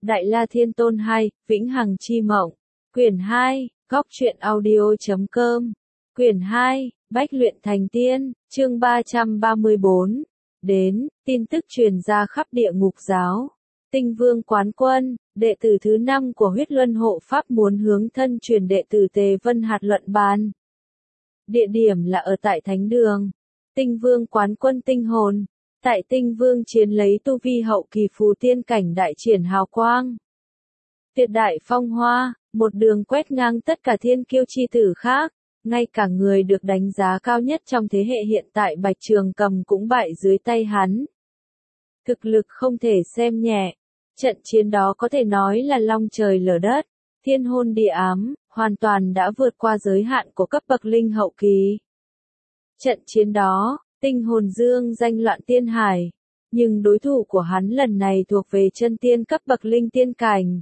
Đại La Thiên Tôn 2, Vĩnh Hằng Chi Mộng. Quyển 2, Góc truyện audio.com. Quyển 2, Bách luyện thành tiên, chương 334. Đến, tin tức truyền ra khắp địa ngục giáo. Tinh Vương Quán Quân, đệ tử thứ 5 của Huyết Luân Hộ Pháp muốn hướng thân truyền đệ tử Tề Vân Hạt luận bàn. Địa điểm là ở tại Thánh Đường. Tinh Vương Quán Quân tinh hồn. Tại Tinh Vương chiến lấy tu vi hậu kỳ phù tiên cảnh đại triển hào quang. Tuyệt đại phong hoa, một đường quét ngang tất cả thiên kiêu chi tử khác, ngay cả người được đánh giá cao nhất trong thế hệ hiện tại Bạch Trường Cầm cũng bại dưới tay hắn. Thực lực không thể xem nhẹ. Trận chiến đó có thể nói là long trời lở đất, thiên hôn địa ám, hoàn toàn đã vượt qua giới hạn của cấp bậc linh hậu kỳ. Trận chiến đó, tinh hồn dương danh loạn tiên hải, nhưng đối thủ của hắn lần này thuộc về chân tiên cấp bậc linh tiên cảnh.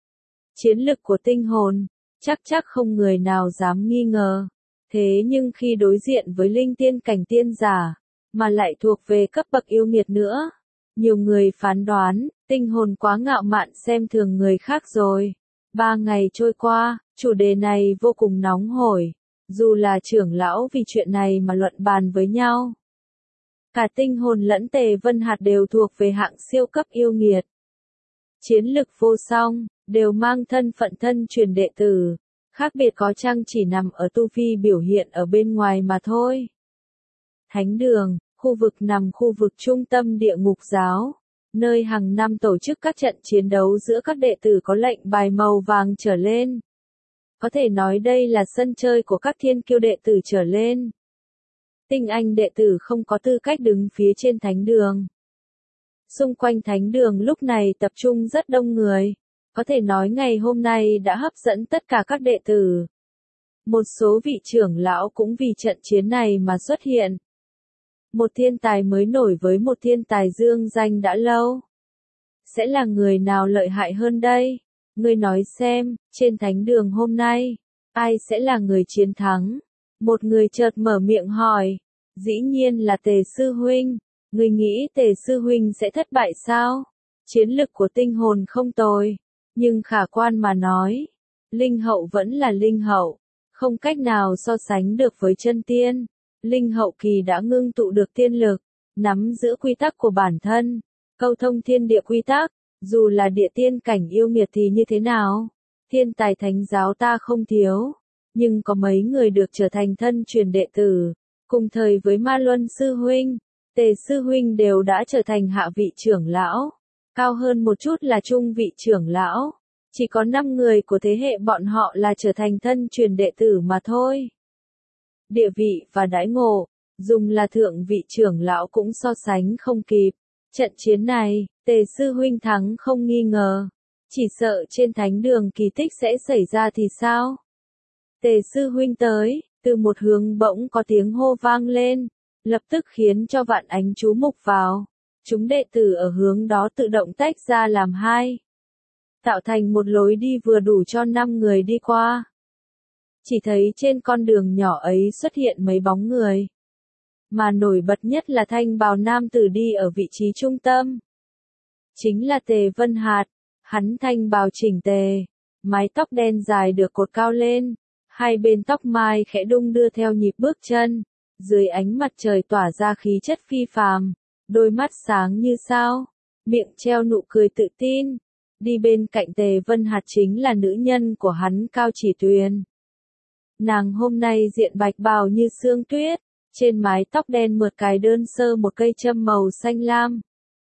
Chiến lực của tinh hồn, chắc không người nào dám nghi ngờ. Thế nhưng khi đối diện với linh tiên cảnh tiên giả, mà lại thuộc về cấp bậc yêu nghiệt nữa, nhiều người phán đoán, tinh hồn quá ngạo mạn xem thường người khác rồi. 3 ngày trôi qua, chủ đề này vô cùng nóng hổi, dù là trưởng lão vì chuyện này mà luận bàn với nhau. Cả tinh hồn lẫn Tề Vân Hạt đều thuộc về hạng siêu cấp yêu nghiệt. Chiến lực vô song, đều mang thân phận thân truyền đệ tử, khác biệt có chăng chỉ nằm ở tu vi biểu hiện ở bên ngoài mà thôi. Thánh Đường, khu vực nằm khu vực trung tâm địa ngục giáo, nơi hàng năm tổ chức các trận chiến đấu giữa các đệ tử có lệnh bài màu vàng trở lên. Có thể nói đây là sân chơi của các thiên kiêu đệ tử trở lên. Tinh anh đệ tử không có tư cách đứng phía trên Thánh Đường. Xung quanh Thánh Đường lúc này tập trung rất đông người. Có thể nói ngày hôm nay đã hấp dẫn tất cả các đệ tử. Một số vị trưởng lão cũng vì trận chiến này mà xuất hiện. Một thiên tài mới nổi với một thiên tài dương danh đã lâu. Sẽ là người nào lợi hại hơn đây? Ngươi nói xem, trên Thánh Đường hôm nay, ai sẽ là người chiến thắng? Một người chợt mở miệng hỏi. Dĩ nhiên là Tề Sư Huynh. Ngươi nghĩ Tề Sư Huynh sẽ thất bại sao? Chiến lực của tinh hồn không tồi. Nhưng khả quan mà nói, linh hậu vẫn là linh hậu, không cách nào so sánh được với chân tiên. Linh hậu kỳ đã ngưng tụ được tiên lực, nắm giữ quy tắc của bản thân, câu thông thiên địa quy tắc, dù là địa tiên cảnh yêu nghiệt thì như thế nào? Thiên tài thánh giáo ta không thiếu, nhưng có mấy người được trở thành thân truyền đệ tử, cùng thời với Ma Luân Sư Huynh, Tề Sư Huynh đều đã trở thành hạ vị trưởng lão. Cao hơn một chút là trung vị trưởng lão. Chỉ có 5 người của thế hệ bọn họ là trở thành thân truyền đệ tử mà thôi. Địa vị và đãi ngộ, dùng là thượng vị trưởng lão cũng so sánh không kịp. Trận chiến này, Tề Sư Huynh thắng không nghi ngờ. Chỉ sợ trên Thánh Đường kỳ tích sẽ xảy ra thì sao? Tề Sư Huynh tới, từ một hướng bỗng có tiếng hô vang lên, lập tức khiến cho vạn ánh chú mục vào. Chúng đệ tử ở hướng đó tự động tách ra làm hai, tạo thành một lối đi vừa đủ cho 5 người đi qua. Chỉ thấy trên con đường nhỏ ấy xuất hiện mấy bóng người. Mà nổi bật nhất là thanh bào nam tử đi ở vị trí trung tâm. Chính là Tề Vân Hạt, hắn thanh bào chỉnh tề, mái tóc đen dài được cột cao lên, hai bên tóc mai khẽ đung đưa theo nhịp bước chân, dưới ánh mặt trời tỏa ra khí chất phi phàm. Đôi mắt sáng như sao, miệng treo nụ cười tự tin. Đi bên cạnh Tề Vân Hạt chính là nữ nhân của hắn Cao Chỉ Tuyền. Nàng hôm nay diện bạch bào như sương tuyết, trên mái tóc đen mượt cài đơn sơ một cây châm màu xanh lam.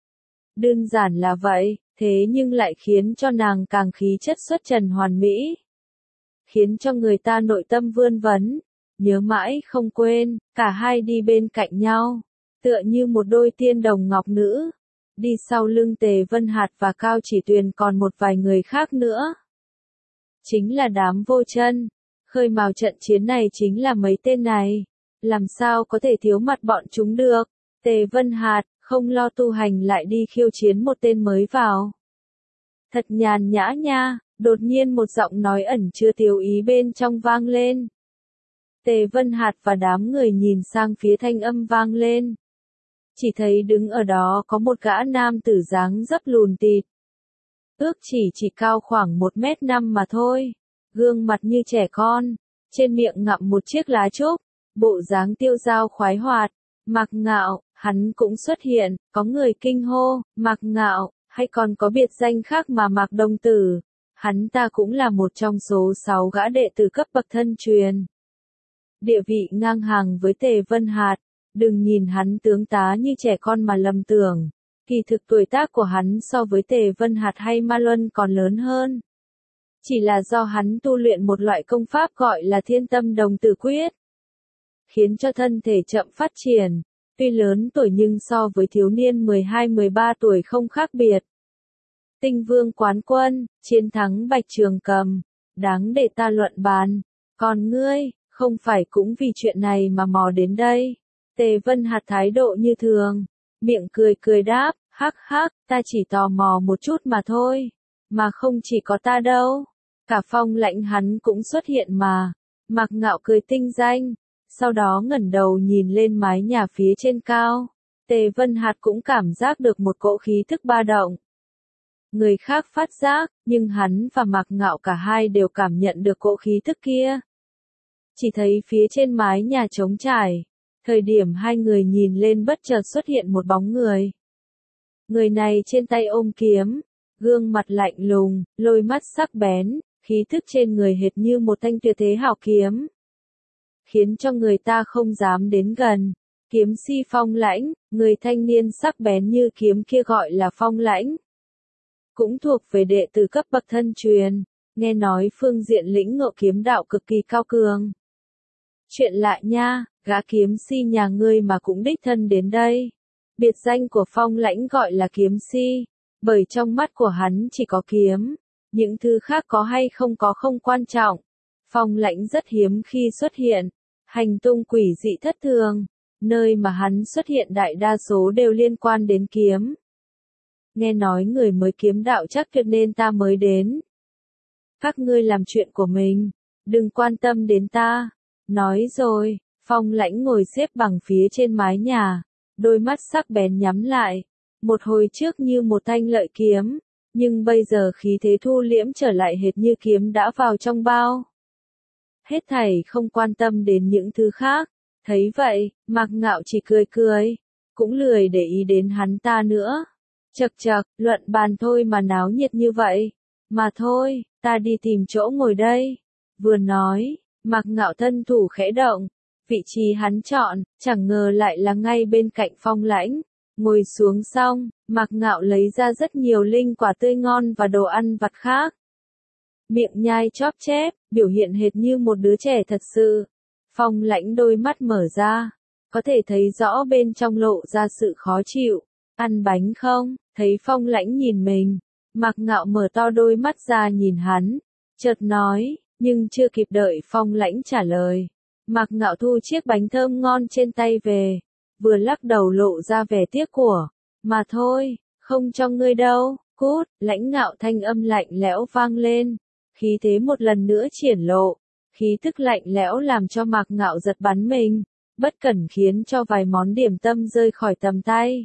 Đơn giản là vậy, thế nhưng lại khiến cho nàng càng khí chất xuất trần hoàn mỹ. Khiến cho người ta nội tâm vươn vấn, nhớ mãi không quên, cả hai đi bên cạnh nhau. Tựa như một đôi tiên đồng ngọc nữ. Đi sau lưng Tề Vân Hạt và Cao Chỉ Tuyền còn một vài người khác nữa. Chính là đám vô chân. Khơi mào trận chiến này chính là mấy tên này. Làm sao có thể thiếu mặt bọn chúng được? Tề Vân Hạt, không lo tu hành lại đi khiêu chiến một tên mới vào. Thật nhàn nhã nha, đột nhiên một giọng nói ẩn chứa tiếu ý bên trong vang lên. Tề Vân Hạt và đám người nhìn sang phía thanh âm vang lên. Chỉ thấy đứng ở đó có một gã nam tử dáng dấp lùn tịt. ước chỉ cao khoảng 1m5 mà thôi, gương mặt như trẻ con, trên miệng ngậm một chiếc lá trúc, bộ dáng tiêu dao khoái hoạt. Mạc Ngạo, hắn cũng xuất hiện, có người kinh hô, Mạc Ngạo, hay còn có biệt danh khác mà Mạc Đồng Tử, hắn ta cũng là một trong số 6 gã đệ tử cấp bậc thân truyền. Địa vị ngang hàng với Tề Vân Hạt, đừng nhìn hắn tướng tá như trẻ con mà lầm tưởng, kỳ thực tuổi tác của hắn so với Tề Vân Hạt hay Ma Luân còn lớn hơn. Chỉ là do hắn tu luyện một loại công pháp gọi là Thiên Tâm Đồng Tử Quyết, khiến cho thân thể chậm phát triển, tuy lớn tuổi nhưng so với thiếu niên 12-13 tuổi không khác biệt. Tinh Vương Quán Quân, chiến thắng Bạch Trường Cầm, đáng để ta luận bàn, còn ngươi, không phải cũng vì chuyện này mà mò đến đây. Tề Vân Hạt thái độ như thường, miệng cười cười đáp, hắc hắc, ta chỉ tò mò một chút mà thôi, mà không chỉ có ta đâu, cả Phong Lãnh hắn cũng xuất hiện mà. Mạc Ngạo cười tinh danh, sau đó ngẩng đầu nhìn lên mái nhà phía trên cao, Tề Vân Hạt cũng cảm giác được một cỗ khí thức ba động. Người khác phát giác, nhưng hắn và Mạc Ngạo cả hai đều cảm nhận được cỗ khí thức kia. Chỉ thấy phía trên mái nhà trống trải, thời điểm hai người nhìn lên bất chợt xuất hiện một bóng người. Người này trên tay ôm kiếm, gương mặt lạnh lùng, đôi mắt sắc bén, khí thức trên người hệt như một thanh tuyệt thế hảo kiếm, khiến cho người ta không dám đến gần. Kiếm si Phong Lãnh, người thanh niên sắc bén như kiếm kia gọi là Phong Lãnh, cũng thuộc về đệ tử cấp bậc thân truyền, nghe nói phương diện lĩnh ngộ kiếm đạo cực kỳ cao cường. Chuyện lạ nha, gã kiếm si nhà ngươi mà cũng đích thân đến đây. Biệt danh của Phong Lãnh gọi là kiếm si, bởi trong mắt của hắn chỉ có kiếm, những thứ khác có hay không có không quan trọng. Phong Lãnh rất hiếm khi xuất hiện, hành tung quỷ dị thất thường, nơi mà hắn xuất hiện đại đa số đều liên quan đến kiếm. Nghe nói người mới kiếm đạo chắc tuyệt nên ta mới đến. Các ngươi làm chuyện của mình, đừng quan tâm đến ta. Nói rồi, Phong Lãnh ngồi xếp bằng phía trên mái nhà, đôi mắt sắc bén nhắm lại, một hồi trước như một thanh lợi kiếm, nhưng bây giờ khí thế thu liễm trở lại hệt như kiếm đã vào trong bao. Hết thảy không quan tâm đến những thứ khác, thấy vậy, Mạc Ngạo chỉ cười cười, cũng lười để ý đến hắn ta nữa. Chậc chậc, luận bàn thôi mà náo nhiệt như vậy, mà thôi, ta đi tìm chỗ ngồi đây. Vừa nói, Mạc Ngạo thân thủ khẽ động, vị trí hắn chọn, chẳng ngờ lại là ngay bên cạnh Phong Lãnh. Ngồi xuống xong, Mạc Ngạo lấy ra rất nhiều linh quả tươi ngon và đồ ăn vặt khác. Miệng nhai chóp chép, biểu hiện hệt như một đứa trẻ thật sự. Phong Lãnh đôi mắt mở ra, có thể thấy rõ bên trong lộ ra sự khó chịu. Ăn bánh không? Thấy Phong Lãnh nhìn mình, Mạc Ngạo mở to đôi mắt ra nhìn hắn, chợt nói, nhưng chưa kịp đợi Phong Lãnh trả lời. Mạc Ngạo thu chiếc bánh thơm ngon trên tay về, vừa lắc đầu lộ ra vẻ tiếc của, mà thôi, không cho ngươi đâu, cút. Lãnh Ngạo thanh âm lạnh lẽo vang lên, khí thế một lần nữa triển lộ, khí tức lạnh lẽo làm cho Mạc Ngạo giật bắn mình, bất cẩn khiến cho vài món điểm tâm rơi khỏi tầm tay.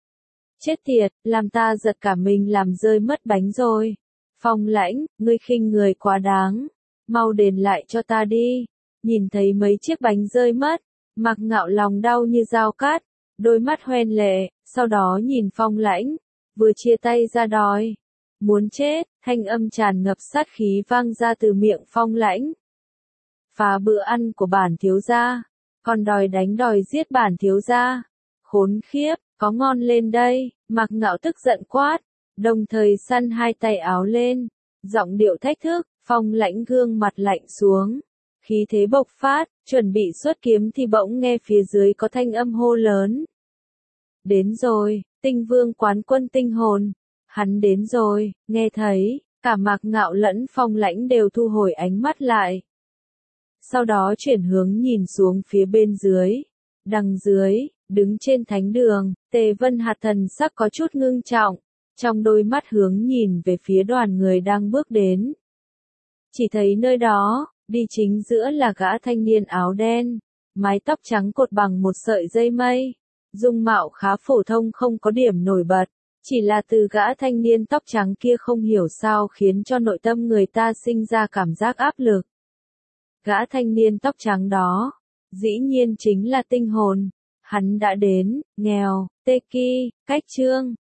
Chết tiệt, làm ta giật cả mình làm rơi mất bánh rồi. Phong Lãnh, ngươi khinh người quá đáng, mau đền lại cho ta đi. Nhìn thấy mấy chiếc bánh rơi mất, Mạc Ngạo lòng đau như dao cắt, đôi mắt hoen lệ, sau đó nhìn Phong Lãnh, vừa chia tay ra đòi. Muốn chết, thanh âm tràn ngập sát khí vang ra từ miệng Phong Lãnh. Phá bữa ăn của bản thiếu gia, còn đòi đánh đòi giết bản thiếu gia. Khốn khiếp, có ngon lên đây, Mạc Ngạo tức giận quát, đồng thời săn hai tay áo lên, giọng điệu thách thức. Phong Lãnh gương mặt lạnh xuống, khí thế bộc phát, chuẩn bị xuất kiếm thì bỗng nghe phía dưới có thanh âm hô lớn. Đến rồi, Tinh Vương Quán Quân tinh hồn, hắn đến rồi. Nghe thấy, cả Mạc Ngạo lẫn Phong Lãnh đều thu hồi ánh mắt lại. Sau đó chuyển hướng nhìn xuống phía bên dưới, đằng dưới, đứng trên thánh đường, Tề Vân Hạt thần sắc có chút ngưng trọng, trong đôi mắt hướng nhìn về phía đoàn người đang bước đến. Chỉ thấy nơi đó, đi chính giữa là gã thanh niên áo đen, mái tóc trắng cột bằng một sợi dây mây, dung mạo khá phổ thông không có điểm nổi bật, Chỉ là từ gã thanh niên tóc trắng kia không hiểu sao khiến cho nội tâm người ta sinh ra cảm giác áp lực. Gã thanh niên tóc trắng đó, dĩ nhiên chính là tinh hồn. Hắn đã đến, nghèo, Teki, cách Trương,